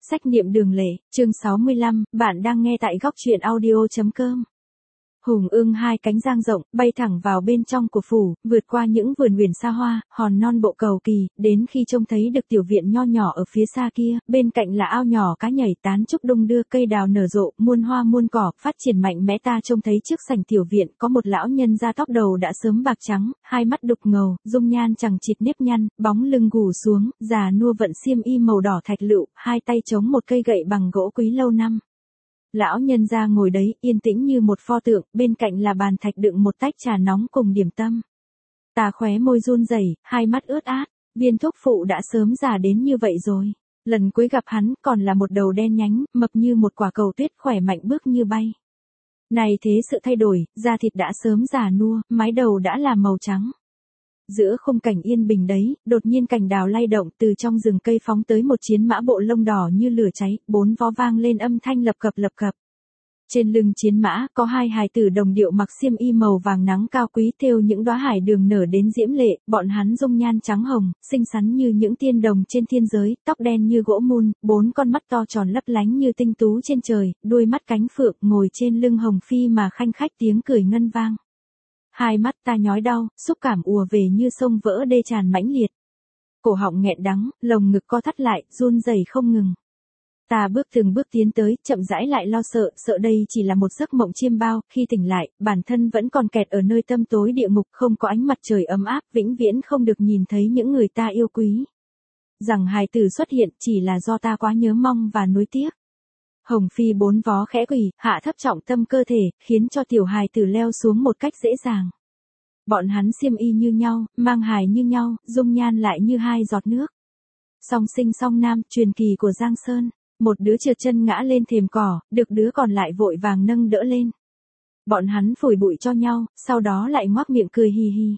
Sách niệm đường lễ, chương 65, bạn đang nghe tại góc truyện audio.com. Hùng ưng hai cánh dang rộng, bay thẳng vào bên trong của phủ, vượt qua những vườn huyền xa hoa, hòn non bộ cầu kỳ, đến khi trông thấy được tiểu viện nho nhỏ ở phía xa kia, bên cạnh là ao nhỏ cá nhảy tán trúc đung đưa, cây đào nở rộ, muôn hoa muôn cỏ, phát triển mạnh mẽ. Ta trông thấy trước sảnh tiểu viện, có một lão nhân da tóc đầu đã sớm bạc trắng, hai mắt đục ngầu, dung nhan chẳng chịt nếp nhăn, bóng lưng gù xuống, già nua vận xiêm y màu đỏ thạch lựu, hai tay chống một cây gậy bằng gỗ quý lâu năm. Lão nhân gia ngồi đấy, yên tĩnh như một pho tượng, bên cạnh là bàn thạch đựng một tách trà nóng cùng điểm tâm. Ta khóe môi run rẩy, hai mắt ướt át, Viên thúc phụ đã sớm già đến như vậy rồi. Lần cuối gặp hắn còn là một đầu đen nhánh, mập như một quả cầu tuyết, khỏe mạnh bước như bay. Này thế sự thay đổi, da thịt đã sớm già nua, mái đầu đã là màu trắng. Giữa khung cảnh yên bình đấy, đột nhiên cành đào lay động, từ trong rừng cây phóng tới một chiến mã bộ lông đỏ như lửa cháy, bốn vó vang lên âm thanh lập cập lập cập. Trên lưng chiến mã, có hai hài tử đồng điệu mặc xiêm y màu vàng nắng cao quý, thêu những đóa hải đường nở đến diễm lệ, bọn hắn dung nhan trắng hồng, xinh xắn như những tiên đồng trên thiên giới, tóc đen như gỗ mun, bốn con mắt to tròn lấp lánh như tinh tú trên trời, đuôi mắt cánh phượng, ngồi trên lưng hồng phi mà khanh khách, tiếng cười ngân vang. Hai mắt ta nhói đau, xúc cảm ùa về như sông vỡ đê tràn mãnh liệt. Cổ họng nghẹn đắng, lồng ngực co thắt lại, run rẩy không ngừng. Ta bước từng bước tiến tới, chậm rãi lại lo sợ, sợ đây chỉ là một giấc mộng chiêm bao, khi tỉnh lại, bản thân vẫn còn kẹt ở nơi tăm tối địa ngục, không có ánh mặt trời ấm áp, vĩnh viễn không được nhìn thấy những người ta yêu quý. Rằng hài tử xuất hiện chỉ là do ta quá nhớ mong và nuối tiếc. Hồng phi bốn vó khẽ quỳ, hạ thấp trọng tâm cơ thể, khiến cho tiểu hài tử leo xuống một cách dễ dàng. Bọn hắn xiêm y như nhau, mang hài như nhau, dung nhan lại như hai giọt nước. Song sinh song nam, truyền kỳ của Giang Sơn. Một đứa trượt chân ngã lên thềm cỏ, được đứa còn lại vội vàng nâng đỡ lên. Bọn hắn phủi bụi cho nhau, sau đó lại ngoác miệng cười hì hì.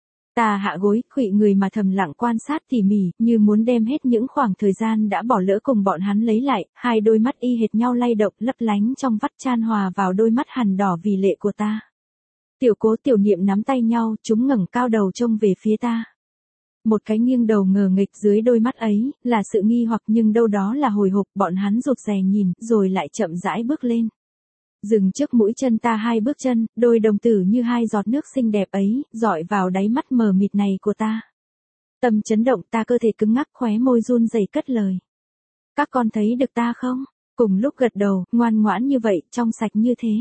Ta hạ gối, khuỵu người mà thầm lặng quan sát tỉ mỉ, như muốn đem hết những khoảng thời gian đã bỏ lỡ cùng bọn hắn lấy lại, hai đôi mắt y hệt nhau lay động lấp lánh trong vắt chan hòa vào đôi mắt hằn đỏ vì lệ của ta. Tiểu Cố Tiểu Niệm nắm tay nhau, chúng ngẩng cao đầu trông về phía ta. Một cái nghiêng đầu ngờ nghịch, dưới đôi mắt ấy, là sự nghi hoặc nhưng đâu đó là hồi hộp, bọn hắn rụt rè nhìn, rồi lại chậm rãi bước lên. Dừng trước mũi chân ta hai bước chân, đôi đồng tử như hai giọt nước xinh đẹp ấy, dọi vào đáy mắt mờ mịt này của ta. Tâm chấn động, ta cơ thể cứng ngắc, khóe môi run rẩy cất lời. Các con thấy được ta không? Cùng lúc gật đầu, ngoan ngoãn như vậy, trong sạch như thế.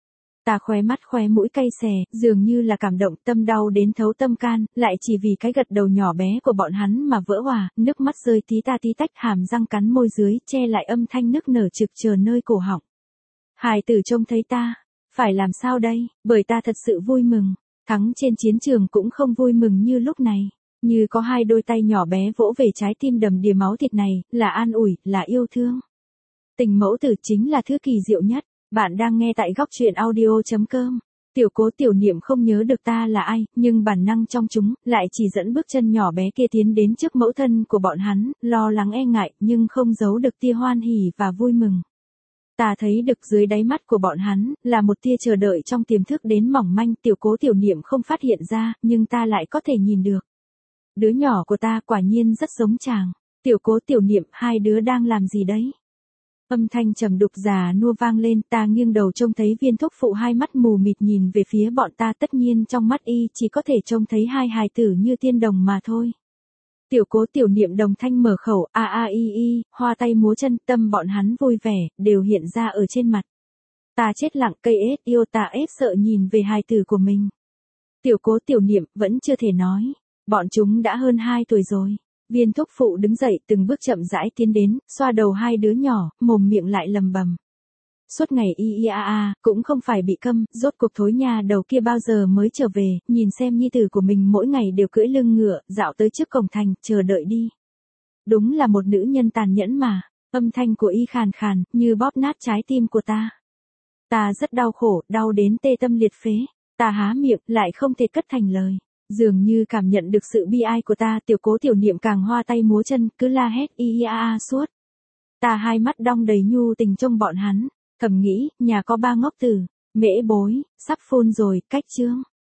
Ta khóe mắt khóe mũi cay xè, dường như là cảm động, tâm đau đến thấu tâm can, lại chỉ vì cái gật đầu nhỏ bé của bọn hắn mà vỡ hòa, nước mắt rơi tí ta tí tách, hàm răng cắn môi dưới, che lại âm thanh nức nở trực chờ nơi cổ họng. Hài tử trông thấy ta, phải làm sao đây, bởi ta thật sự vui mừng, thắng trên chiến trường cũng không vui mừng như lúc này, như có hai đôi tay nhỏ bé vỗ về trái tim đầm đìa máu thịt này, là an ủi, là yêu thương. Tình mẫu tử chính là thứ kỳ diệu nhất. Bạn đang nghe tại góc truyện audio.com. Tiểu Cố Tiểu Niệm không nhớ được ta là ai, nhưng bản năng trong chúng, lại chỉ dẫn bước chân nhỏ bé kia tiến đến trước mẫu thân của bọn hắn, lo lắng e ngại, nhưng không giấu được tia hoan hỉ và vui mừng. Ta thấy được dưới đáy mắt của bọn hắn, là một tia chờ đợi trong tiềm thức đến mỏng manh, Tiểu Cố Tiểu Niệm không phát hiện ra, nhưng ta lại có thể nhìn được. Đứa nhỏ của ta quả nhiên rất giống chàng. Tiểu Cố Tiểu Niệm, hai đứa đang làm gì đấy? Âm thanh trầm đục già nua vang lên, ta nghiêng đầu trông thấy Viên thúc phụ hai mắt mù mịt nhìn về phía bọn ta, tất nhiên trong mắt y chỉ có thể trông thấy hai hài tử như tiên đồng mà thôi. Tiểu Cố Tiểu Niệm đồng thanh mở khẩu, a a y y, hoa tay múa chân, tâm bọn hắn vui vẻ, đều hiện ra ở trên mặt. Ta chết lặng, cây ết yêu ta ết sợ nhìn về hài tử của mình. Tiểu Cố Tiểu Niệm vẫn chưa thể nói, bọn chúng đã hơn 2 tuổi rồi. Viên thúc phụ đứng dậy, từng bước chậm rãi tiến đến, xoa đầu hai đứa nhỏ, mồm miệng lại lầm bầm. Suốt ngày cũng không phải bị câm, rốt cuộc thối nhà đầu kia bao giờ mới trở về, nhìn xem nhi tử của mình mỗi ngày đều cưỡi lưng ngựa, dạo tới trước cổng thành, chờ đợi đi. Đúng là một nữ nhân tàn nhẫn mà, âm thanh của y khàn khàn, như bóp nát trái tim của ta. Ta rất đau khổ, đau đến tê tâm liệt phế, ta há miệng, lại không thể cất thành lời. Dường như cảm nhận được sự bi ai của ta, Tiểu Cố Tiểu Niệm càng hoa tay múa chân, cứ la hét suốt. Ta hai mắt đong đầy nhu tình trông bọn hắn, thầm nghĩ, nhà có ba ngốc tử, mễ bối, sắp phun rồi, cách chương.